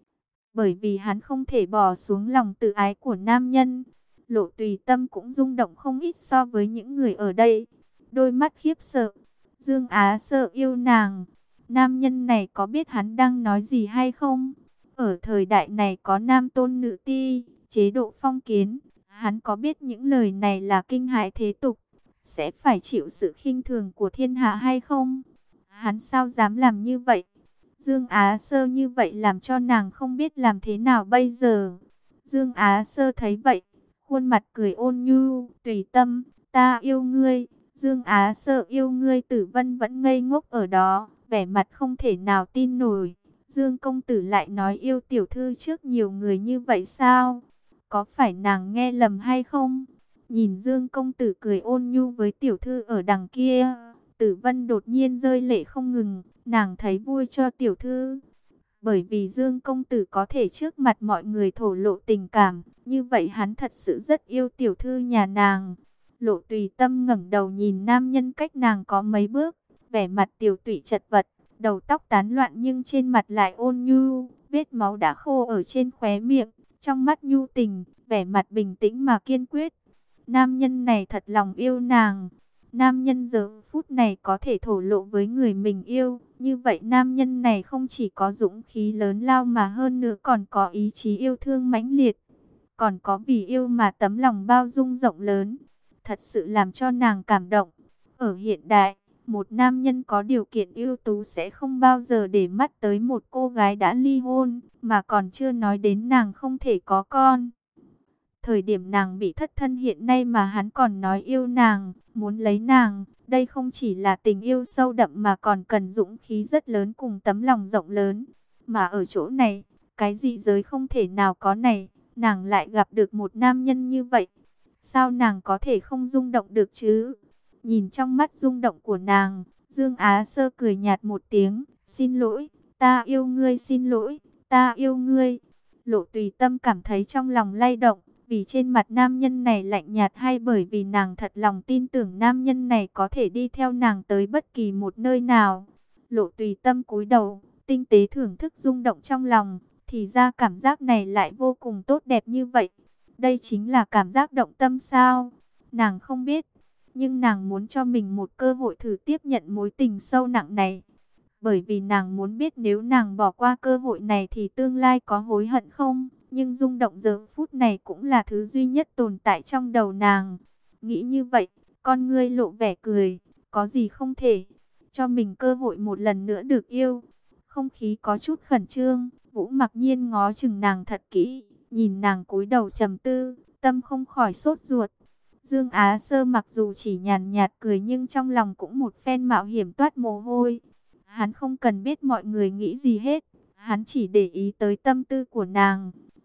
Bởi vì hắn không thể bỏ xuống lòng tự ái của nam nhân. Lộ Tùy Tâm cũng rung động không ít so với những người ở đây. Đôi mắt khiếp sợ. Dương Á Sơ yêu nàng. Nam nhân này có biết hắn đang nói gì hay không? Ở thời đại này có nam tôn nữ ti, chế độ phong kiến. Hắn có biết những lời này là kinh hãi thế tục, sẽ phải chịu sự khinh thường của thiên hạ hay không? Hắn sao dám làm như vậy? Dương Á Sơ như vậy làm cho nàng không biết làm thế nào bây giờ. Dương Á Sơ thấy vậy, khuôn mặt cười ôn nhu, Tùy Tâm, ta yêu ngươi. Dương Á Sơ yêu ngươi. Tử Vân vẫn ngây ngốc ở đó, vẻ mặt không thể nào tin nổi. Dương công tử lại nói yêu tiểu thư trước nhiều người như vậy sao? Có phải nàng nghe lầm hay không? Nhìn Dương công tử cười ôn nhu với tiểu thư ở đằng kia, Tử Vân đột nhiên rơi lệ không ngừng. Nàng thấy vui cho tiểu thư, bởi vì Dương công tử có thể trước mặt mọi người thổ lộ tình cảm, như vậy hắn thật sự rất yêu tiểu thư nhà nàng. Lộ Tùy Tâm ngẩng đầu nhìn nam nhân cách nàng có mấy bước, vẻ mặt tiểu tụy chật vật, đầu tóc tán loạn nhưng trên mặt lại ôn nhu, vết máu đã khô ở trên khóe miệng, trong mắt nhu tình, vẻ mặt bình tĩnh mà kiên quyết. Nam nhân này thật lòng yêu nàng. Nam nhân giờ phút này có thể thổ lộ với người mình yêu, như vậy nam nhân này không chỉ có dũng khí lớn lao mà hơn nữa còn có ý chí yêu thương mãnh liệt, còn có vì yêu mà tấm lòng bao dung rộng lớn, thật sự làm cho nàng cảm động. Ở hiện đại, một nam nhân có điều kiện ưu tú sẽ không bao giờ để mắt tới một cô gái đã ly hôn, mà còn chưa nói đến nàng không thể có con. Thời điểm nàng bị thất thân hiện nay mà hắn còn nói yêu nàng, muốn lấy nàng, đây không chỉ là tình yêu sâu đậm mà còn cần dũng khí rất lớn cùng tấm lòng rộng lớn. Mà ở chỗ này, cái dị giới không thể nào có này, nàng lại gặp được một nam nhân như vậy. Sao nàng có thể không rung động được chứ? Nhìn trong mắt rung động của nàng, Dương Á Sơ cười nhạt một tiếng, xin lỗi, ta yêu ngươi, xin lỗi, ta yêu ngươi. Lộ Tùy Tâm cảm thấy trong lòng lay động, vì trên mặt nam nhân này lạnh nhạt hay bởi vì nàng thật lòng tin tưởng nam nhân này có thể đi theo nàng tới bất kỳ một nơi nào. Lộ Tùy Tâm cúi đầu, tinh tế thưởng thức rung động trong lòng, thì ra cảm giác này lại vô cùng tốt đẹp như vậy. Đây chính là cảm giác động tâm sao? Nàng không biết, nhưng nàng muốn cho mình một cơ hội thử tiếp nhận mối tình sâu nặng này. Bởi vì nàng muốn biết nếu nàng bỏ qua cơ hội này thì tương lai có hối hận không? Nhưng rung động giờ phút này cũng là thứ duy nhất tồn tại trong đầu nàng. Nghĩ như vậy, con ngươi lộ vẻ cười, có gì không thể, cho mình cơ hội một lần nữa được yêu. Không khí có chút khẩn trương, Vũ Mặc Nhiên ngó chừng nàng thật kỹ, nhìn nàng cúi đầu trầm tư, tâm không khỏi sốt ruột. Dương Á Sơ mặc dù chỉ nhàn nhạt cười nhưng trong lòng cũng một phen mạo hiểm toát mồ hôi. Hắn không cần biết mọi người nghĩ gì hết, hắn chỉ để ý tới tâm tư của nàng.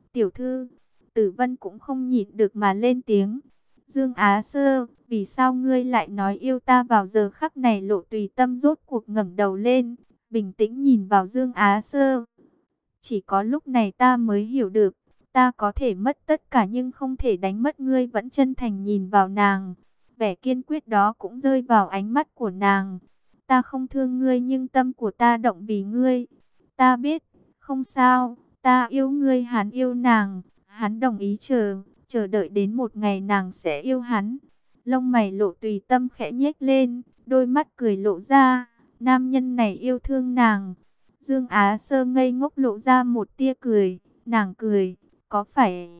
Tiểu thư, Tử Vân cũng không nhịn được mà lên tiếng. Dương Á Sơ, vì sao ngươi lại nói yêu ta vào giờ khắc này? Lộ Tùy Tâm rốt cuộc ngẩng đầu lên, bình tĩnh nhìn vào Dương Á Sơ. Chỉ có lúc này ta mới hiểu được, ta có thể mất tất cả nhưng không thể đánh mất ngươi. Vẫn chân thành nhìn vào nàng, vẻ kiên quyết đó cũng rơi vào ánh mắt của nàng. Ta không thương ngươi nhưng tâm của ta động vì ngươi. Ta biết, không sao, ta yêu ngươi. Hắn yêu nàng, hắn đồng ý chờ, chờ đợi đến một ngày nàng sẽ yêu hắn. Lông mày Lộ Tùy Tâm khẽ nhếch lên, đôi mắt cười lộ ra, nam nhân này yêu thương nàng. Dương Á Sơ ngây ngốc lộ ra một tia cười, nàng cười, có phải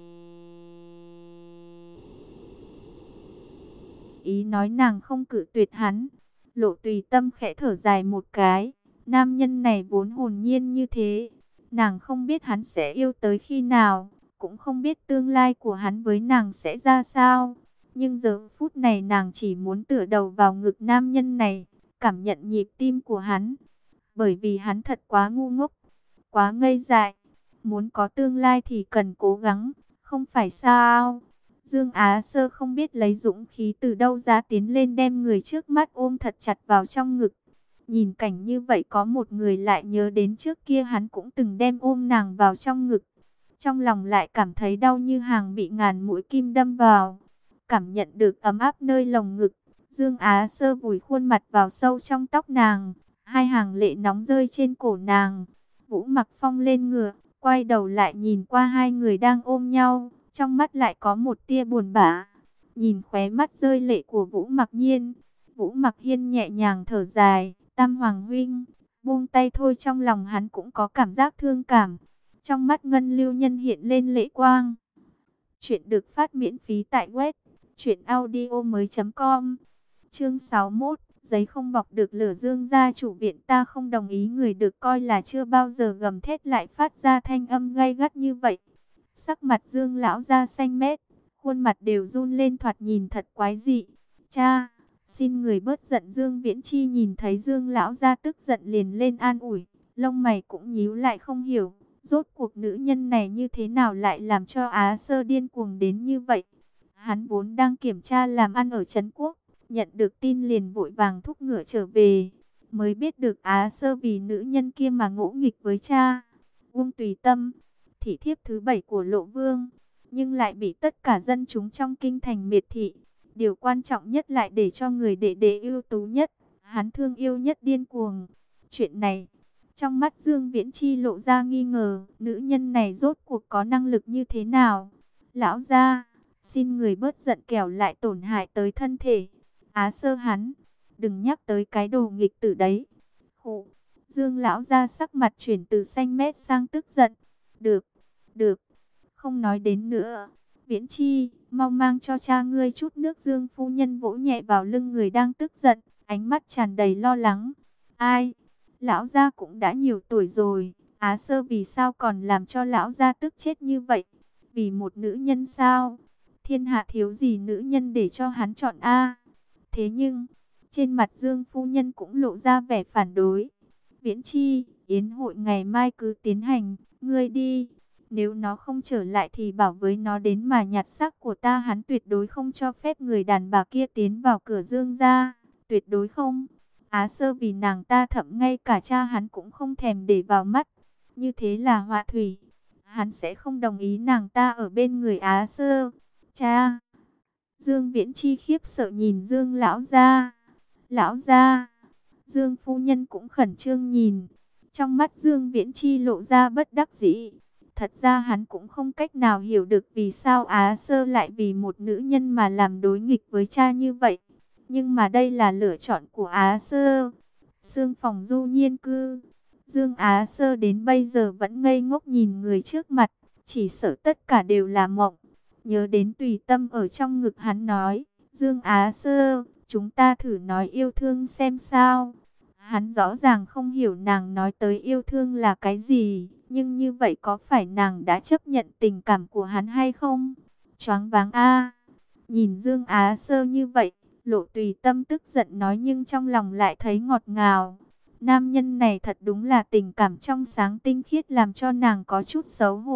ý nói nàng không cự tuyệt hắn? Lộ Tùy Tâm khẽ thở dài một cái, nam nhân này vốn hồn nhiên như thế, nàng không biết hắn sẽ yêu tới khi nào, cũng không biết tương lai của hắn với nàng sẽ ra sao. Nhưng giờ phút này nàng chỉ muốn tựa đầu vào ngực nam nhân này, cảm nhận nhịp tim của hắn. Bởi vì hắn thật quá ngu ngốc, quá ngây dại. Muốn có tương lai thì cần cố gắng, không phải sao? Dương Á Sơ không biết lấy dũng khí từ đâu ra, tiến lên đem người trước mắt ôm thật chặt vào trong ngực. Nhìn cảnh như vậy có một người lại nhớ đến trước kia hắn cũng từng đem ôm nàng vào trong ngực. Trong lòng lại cảm thấy đau như hàng bị ngàn mũi kim đâm vào. Cảm nhận được ấm áp nơi lồng ngực, Dương Á Sơ vùi khuôn mặt vào sâu trong tóc nàng. Hai hàng lệ nóng rơi trên cổ nàng. Vũ Mặc Phong lên ngựa, quay đầu lại nhìn qua hai người đang ôm nhau, trong mắt lại có một tia buồn bã. Nhìn khóe mắt rơi lệ của Vũ Mặc Nhiên, Vũ Mặc Hiên nhẹ nhàng thở dài, Tam Hoàng huynh, buông tay thôi. Trong lòng hắn cũng có cảm giác thương cảm. Trong mắt Ngân Lưu Nhân hiện lên lệ quang. Chuyện được phát miễn phí tại web truyện audio mới chấm com. Chương sáu mươi mốt, giấy không bọc được lửa. Dương gia chủ viện ta không đồng ý. Người được coi là chưa bao giờ gầm thét lại phát ra thanh âm gay gắt như vậy. Sắc mặt Dương lão gia xanh mét, khuôn mặt đều run lên, thoạt nhìn thật quái dị. Cha, xin người bớt giận. Dương Viễn Chi nhìn thấy Dương lão gia tức giận liền lên an ủi, lông mày cũng nhíu lại không hiểu, rốt cuộc nữ nhân này như thế nào lại làm cho Á Sơ điên cuồng đến như vậy. Hắn vốn đang kiểm tra làm ăn ở Trấn Quốc, nhận được tin liền vội vàng thúc ngựa trở về, mới biết được Á Sơ vì nữ nhân kia mà ngỗ nghịch với cha. Uông Tùy Tâm, thị thiếp thứ bảy của Lộ Vương, nhưng lại bị tất cả dân chúng trong kinh thành miệt thị. Điều quan trọng nhất lại để cho người đệ đệ ưu tú nhất, hắn thương yêu nhất điên cuồng. Chuyện này, trong mắt Dương Viễn Chi lộ ra nghi ngờ, nữ nhân này rốt cuộc có năng lực như thế nào? Lão gia, xin người bớt giận kẻo lại tổn hại tới thân thể. Á Sơ hắn, đừng nhắc tới cái đồ nghịch tử đấy. Khụ, Dương lão gia sắc mặt chuyển từ xanh mét sang tức giận. Được, được, không nói đến nữa. Viễn Chi, mau mang cho cha ngươi chút nước. Dương phu nhân vỗ nhẹ vào lưng người đang tức giận, ánh mắt tràn đầy lo lắng. Ai? Lão gia cũng đã nhiều tuổi rồi, Á Sơ vì sao còn làm cho lão gia tức chết như vậy? Vì một nữ nhân sao? Thiên hạ thiếu gì nữ nhân để cho hắn chọn a? Thế nhưng, trên mặt Dương phu nhân cũng lộ ra vẻ phản đối. Viễn Chi, yến hội ngày mai cứ tiến hành, ngươi đi. Nếu nó không trở lại thì bảo với nó đến mà nhặt xác của ta. Hắn tuyệt đối không cho phép người đàn bà kia tiến vào cửa Dương gia, tuyệt đối không. Á Sơ vì nàng ta thậm ngay cả cha hắn cũng không thèm để vào mắt. Như thế là họa thủy. Hắn sẽ không đồng ý nàng ta ở bên người Á Sơ. Cha! Dương Viễn Chi khiếp sợ nhìn Dương lão gia. Lão gia! Dương phu nhân cũng khẩn trương nhìn. Trong mắt Dương Viễn Chi lộ ra bất đắc dĩ. Thật ra hắn cũng không cách nào hiểu được vì sao Á Sơ lại vì một nữ nhân mà làm đối nghịch với cha như vậy. Nhưng mà đây là lựa chọn của Á Sơ. Sương phòng du nhiên cư. Dương Á Sơ đến bây giờ vẫn ngây ngốc nhìn người trước mặt. Chỉ sợ tất cả đều là mộng. Nhớ đến Tùy Tâm ở trong ngực hắn nói. Dương Á Sơ, chúng ta thử nói yêu thương xem sao. Hắn rõ ràng không hiểu nàng nói tới yêu thương là cái gì. Nhưng như vậy có phải nàng đã chấp nhận tình cảm của hắn hay không? Choáng váng a. Nhìn Dương Á Sơ như vậy, Lộ Tùy Tâm tức giận nói nhưng trong lòng lại thấy ngọt ngào. Nam nhân này thật đúng là tình cảm trong sáng tinh khiết, làm cho nàng có chút xấu hổ.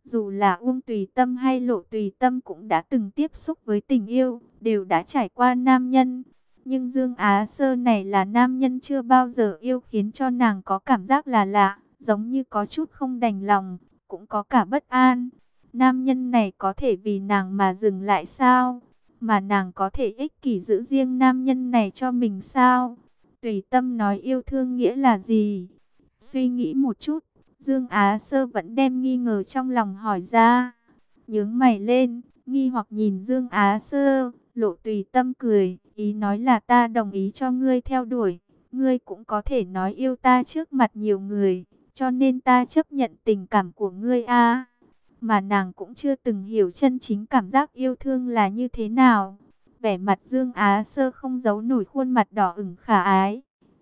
Dù là Uông Tùy Tâm hay Lộ Tùy Tâm cũng đã từng tiếp xúc với tình yêu, đều đã trải qua nam nhân. Nhưng Dương Á Sơ này là nam nhân chưa bao giờ yêu, khiến cho nàng có cảm giác là lạ, giống như có chút không đành lòng, cũng có cả bất an. Nam nhân này có thể vì nàng mà dừng lại sao? Mà nàng có thể ích kỷ giữ riêng nam nhân này cho mình sao? Tùy Tâm nói yêu thương nghĩa là gì? Suy nghĩ một chút, Dương Á Sơ vẫn đem nghi ngờ trong lòng hỏi ra. Nhướng mày lên, nghi hoặc nhìn Dương Á Sơ. Lộ Tùy Tâm cười, ý nói là ta đồng ý cho ngươi theo đuổi. Ngươi cũng có thể nói yêu ta trước mặt nhiều người, cho nên ta chấp nhận tình cảm của ngươi a. Mà nàng cũng chưa từng hiểu chân chính cảm giác yêu thương là như thế nào. Vẻ mặt Dương Á Sơ không giấu nổi khuôn mặt đỏ ửng khả ái.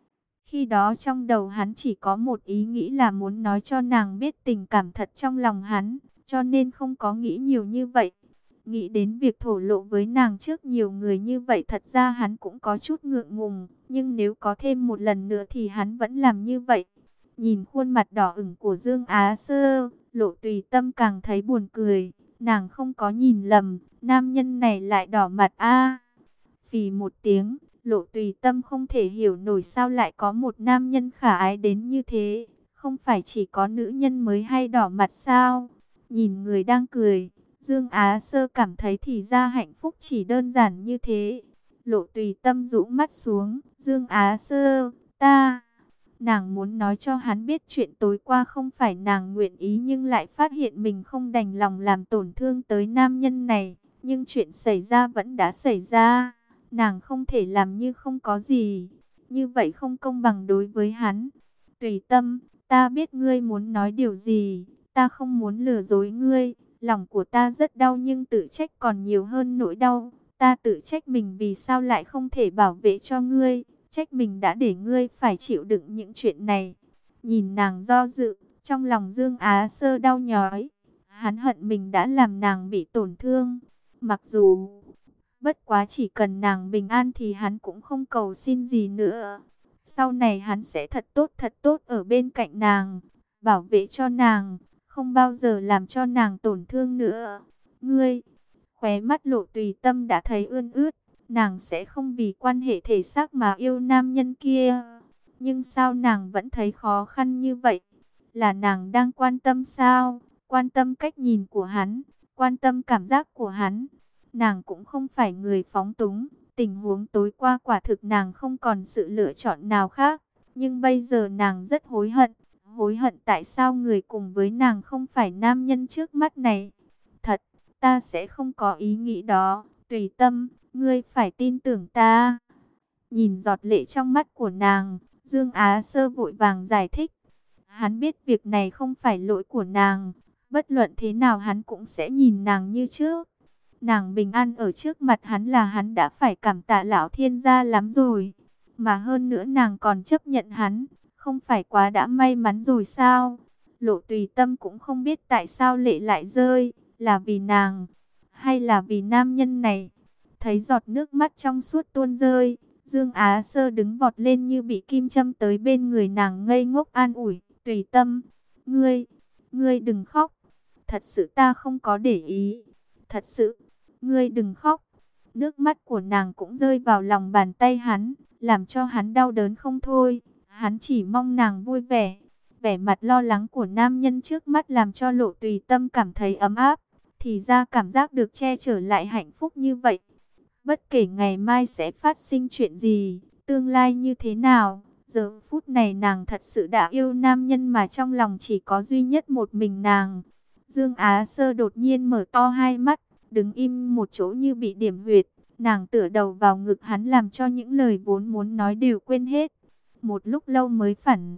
Khi đó trong đầu hắn chỉ có một ý nghĩ là muốn nói cho nàng biết tình cảm thật trong lòng hắn, cho nên không có nghĩ nhiều như vậy. Nghĩ đến việc thổ lộ với nàng trước nhiều người như vậy, thật ra hắn cũng có chút ngượng ngùng, nhưng nếu có thêm một lần nữa thì hắn vẫn làm như vậy. Nhìn khuôn mặt đỏ ửng của Dương Á Sơ, Lộ Tùy Tâm càng thấy buồn cười, nàng không có nhìn lầm, nam nhân này lại đỏ mặt a. Phì một tiếng, Lộ Tùy Tâm không thể hiểu nổi sao lại có một nam nhân khả ái đến như thế, không phải chỉ có nữ nhân mới hay đỏ mặt sao? Nhìn người đang cười, Dương Á Sơ cảm thấy thì ra hạnh phúc chỉ đơn giản như thế. Lộ Tùy Tâm rũ mắt xuống, Dương Á Sơ, ta... Nàng muốn nói cho hắn biết chuyện tối qua không phải nàng nguyện ý, nhưng lại phát hiện mình không đành lòng làm tổn thương tới nam nhân này. Nhưng chuyện xảy ra vẫn đã xảy ra, nàng không thể làm như không có gì. Như vậy không công bằng đối với hắn. Tùy Tâm, ta biết ngươi muốn nói điều gì, ta không muốn lừa dối ngươi. Lòng của ta rất đau nhưng tự trách còn nhiều hơn nỗi đau. Ta tự trách mình vì sao lại không thể bảo vệ cho ngươi. Trách mình đã để ngươi phải chịu đựng những chuyện này. Nhìn nàng do dự, trong lòng Dương Á Sơ đau nhói. Hắn hận mình đã làm nàng bị tổn thương. Mặc dù bất quá chỉ cần nàng bình an thì hắn cũng không cầu xin gì nữa. Sau này hắn sẽ thật tốt thật tốt ở bên cạnh nàng, bảo vệ cho nàng, không bao giờ làm cho nàng tổn thương nữa. Ngươi, khóe mắt Lộ Tùy Tâm đã thấy ươn ướt. Nàng sẽ không vì quan hệ thể xác mà yêu nam nhân kia. Nhưng sao nàng vẫn thấy khó khăn như vậy? Là nàng đang quan tâm sao? Quan tâm cách nhìn của hắn, quan tâm cảm giác của hắn. Nàng cũng không phải người phóng túng. Tình huống tối qua quả thực nàng không còn sự lựa chọn nào khác. Nhưng bây giờ nàng rất hối hận. Hối hận tại sao người cùng với nàng không phải nam nhân trước mắt này. Thật, ta sẽ không có ý nghĩ đó. Tùy Tâm, ngươi phải tin tưởng ta. Nhìn giọt lệ trong mắt của nàng, Dương Á Sơ vội vàng giải thích. Hắn biết việc này không phải lỗi của nàng. Bất luận thế nào hắn cũng sẽ nhìn nàng như trước. Nàng bình an ở trước mặt hắn là hắn đã phải cảm tạ lão thiên gia lắm rồi. Mà hơn nữa nàng còn chấp nhận hắn. Không phải quá đã may mắn rồi sao? Lộ Tùy Tâm cũng không biết tại sao lệ lại rơi. Là vì nàng, hay là vì nam nhân này? Thấy giọt nước mắt trong suốt tuôn rơi, Dương Á Sơ đứng vọt lên như bị kim châm tới bên người nàng, ngây ngốc an ủi. Tùy Tâm, ngươi, ngươi đừng khóc. Thật sự ta không có để ý. Thật sự, ngươi đừng khóc. Nước mắt của nàng cũng rơi vào lòng bàn tay hắn, làm cho hắn đau đớn không thôi. Hắn chỉ mong nàng vui vẻ. Vẻ mặt lo lắng của nam nhân trước mắt làm cho Lộ Tùy Tâm cảm thấy ấm áp. Thì ra cảm giác được che chở lại hạnh phúc như vậy. Bất kể ngày mai sẽ phát sinh chuyện gì, tương lai như thế nào, giờ phút này nàng thật sự đã yêu nam nhân mà trong lòng chỉ có duy nhất một mình nàng. Dương Á Sơ đột nhiên mở to hai mắt, đứng im một chỗ như bị điểm huyệt. Nàng tựa đầu vào ngực hắn làm cho những lời vốn muốn nói đều quên hết. Một lúc lâu mới phản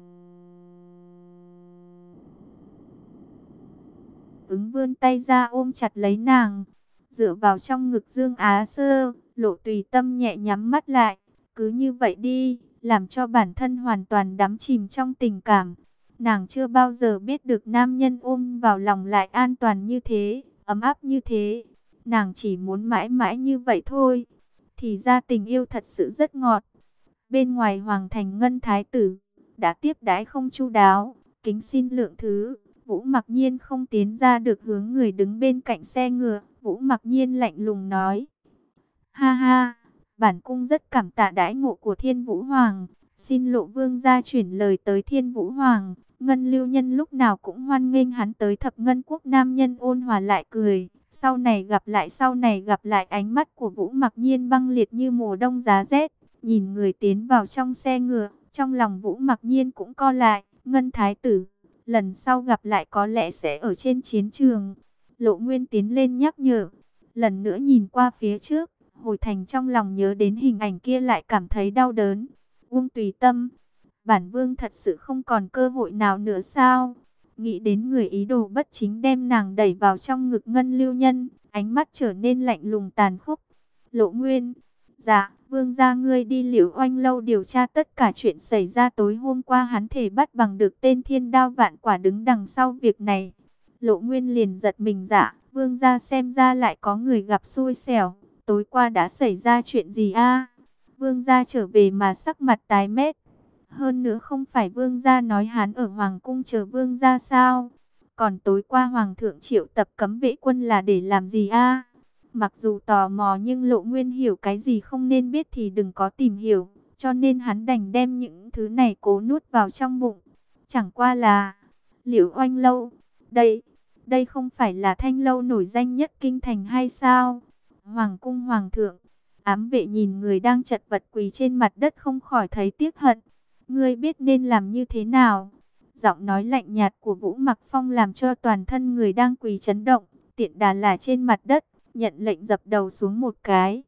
ứng vươn tay ra ôm chặt lấy nàng. Dựa vào trong ngực Dương Á Sơ, Lộ Tùy Tâm nhẹ nhắm mắt lại. Cứ như vậy đi, làm cho bản thân hoàn toàn đắm chìm trong tình cảm. Nàng chưa bao giờ biết được nam nhân ôm vào lòng lại an toàn như thế, ấm áp như thế. Nàng chỉ muốn mãi mãi như vậy thôi. Thì ra tình yêu thật sự rất ngọt. Bên ngoài hoàng thành Ngân Thái Tử đã tiếp đãi không chu đáo, kính xin lượng thứ. Vũ Mặc Nhiên không tiến ra được hướng người đứng bên cạnh xe ngựa. Vũ Mặc Nhiên lạnh lùng nói: Ha ha, bản cung rất cảm tạ đãi ngộ của Thiên Vũ Hoàng. Xin Lộ Vương gia chuyển lời tới Thiên Vũ Hoàng. Ngân Lưu Nhân lúc nào cũng hoan nghênh hắn tới Thập Ngân Quốc. Nam nhân ôn hòa lại cười. Sau này gặp lại, sau này gặp lại. Ánh mắt của Vũ Mặc Nhiên băng liệt như mùa đông giá rét. Nhìn người tiến vào trong xe ngựa, trong lòng Vũ Mặc Nhiên cũng co lại. Ngân Thái tử, lần sau gặp lại có lẽ sẽ ở trên chiến trường. Lộ Nguyên tiến lên nhắc nhở. Lần nữa nhìn qua phía trước, Hồi Thành trong lòng nhớ đến hình ảnh kia lại cảm thấy đau đớn. Uông Tùy Tâm, bản vương thật sự không còn cơ hội nào nữa sao? Nghĩ đến người ý đồ bất chính đem nàng đẩy vào trong ngực Ngân Lưu Nhân, ánh mắt trở nên lạnh lùng tàn khốc. Lộ Nguyên, dạ, vương gia ngươi đi Liễu Oanh lâu điều tra tất cả chuyện xảy ra tối hôm qua. Hắn thể bắt bằng được tên Thiên Đao Vạn Quả đứng đằng sau việc này. Lộ Nguyên liền giật mình: dạ, vương gia xem ra lại có người gặp xui xẻo. Tối qua đã xảy ra chuyện gì a? Vương gia trở về mà sắc mặt tái mét. Hơn nữa không phải vương gia nói hắn ở hoàng cung chờ vương gia sao? Còn tối qua hoàng thượng triệu tập cấm vệ quân là để làm gì a? Mặc dù tò mò nhưng Lộ Nguyên hiểu cái gì không nên biết thì đừng có tìm hiểu, cho nên hắn đành đem những thứ này cố nuốt vào trong bụng. Chẳng qua là Liễu Oanh lâu, đây, đây không phải là thanh lâu nổi danh nhất kinh thành hay sao? Hoàng cung hoàng thượng. Ám vệ nhìn người đang chật vật quỳ trên mặt đất không khỏi thấy tiếc hận. Ngươi biết nên làm như thế nào? Giọng nói lạnh nhạt của Vũ Mặc Phong làm cho toàn thân người đang quỳ chấn động. Tiện đà là trên mặt đất, nhận lệnh dập đầu xuống một cái.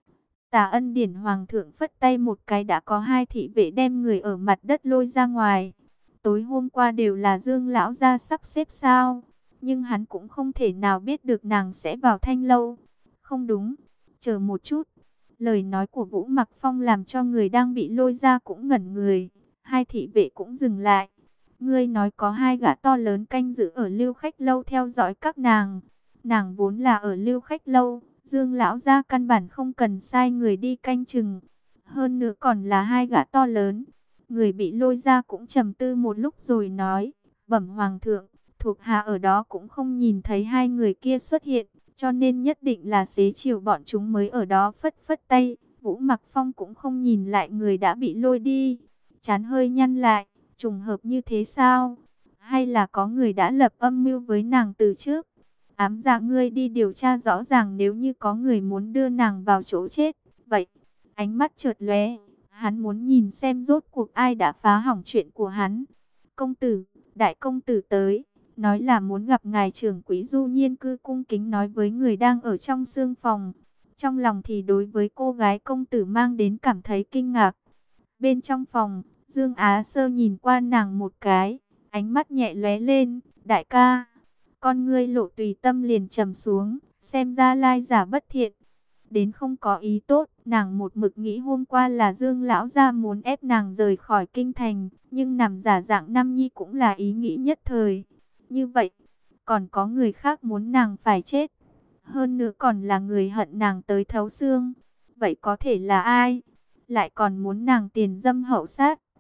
Tà Ân Điển hoàng thượng phất tay một cái đã có hai thị vệ đem người ở mặt đất lôi ra ngoài. Tối hôm qua đều là Dương lão gia sắp xếp sao? Nhưng hắn cũng không thể nào biết được nàng sẽ vào thanh lâu. Không đúng, chờ một chút. Lời nói của Vũ Mặc Phong làm cho người đang bị lôi ra cũng ngẩn người. Hai thị vệ cũng dừng lại. Ngươi nói có hai gã to lớn canh giữ ở Lưu Khách lâu theo dõi các nàng. Nàng vốn là ở Lưu Khách lâu, Dương lão gia căn bản không cần sai người đi canh chừng. Hơn nữa còn là hai gã to lớn. Người bị lôi ra cũng trầm tư một lúc rồi nói: Bẩm hoàng thượng, thuộc hạ ở đó cũng không nhìn thấy hai người kia xuất hiện, cho nên nhất định là xế chiều bọn chúng mới ở đó. Phất phất tay, Vũ Mặc Phong cũng không nhìn lại người đã bị lôi đi. Trán hơi nhăn lại, trùng hợp như thế sao? Hay là có người đã lập âm mưu với nàng từ trước? Ám dạ ngươi đi điều tra rõ ràng, nếu như có người muốn đưa nàng vào chỗ chết. Vậy, ánh mắt chợt lóe, hắn muốn nhìn xem rốt cuộc ai đã phá hỏng chuyện của hắn. Công tử, đại công tử tới, nói là muốn gặp ngài trưởng quỹ. Du Nhiên Cư cung kính nói với người đang ở trong sương phòng. Trong lòng thì đối với cô gái công tử mang đến cảm thấy kinh ngạc. Bên trong phòng, Dương Á Sơ nhìn qua nàng một cái, ánh mắt nhẹ lóe lên. Đại ca. Con ngươi Lộ Tùy Tâm liền trầm xuống, xem ra lai giả bất thiện, đến không có ý tốt. Nàng một mực nghĩ hôm qua là Dương lão gia muốn ép nàng rời khỏi kinh thành, nhưng nằm giả dạng Nam Nhi cũng là ý nghĩ nhất thời. Như vậy, còn có người khác muốn nàng phải chết, hơn nữa còn là người hận nàng tới thấu xương. Vậy có thể là ai? Lại còn muốn nàng tiền dâm hậu sát.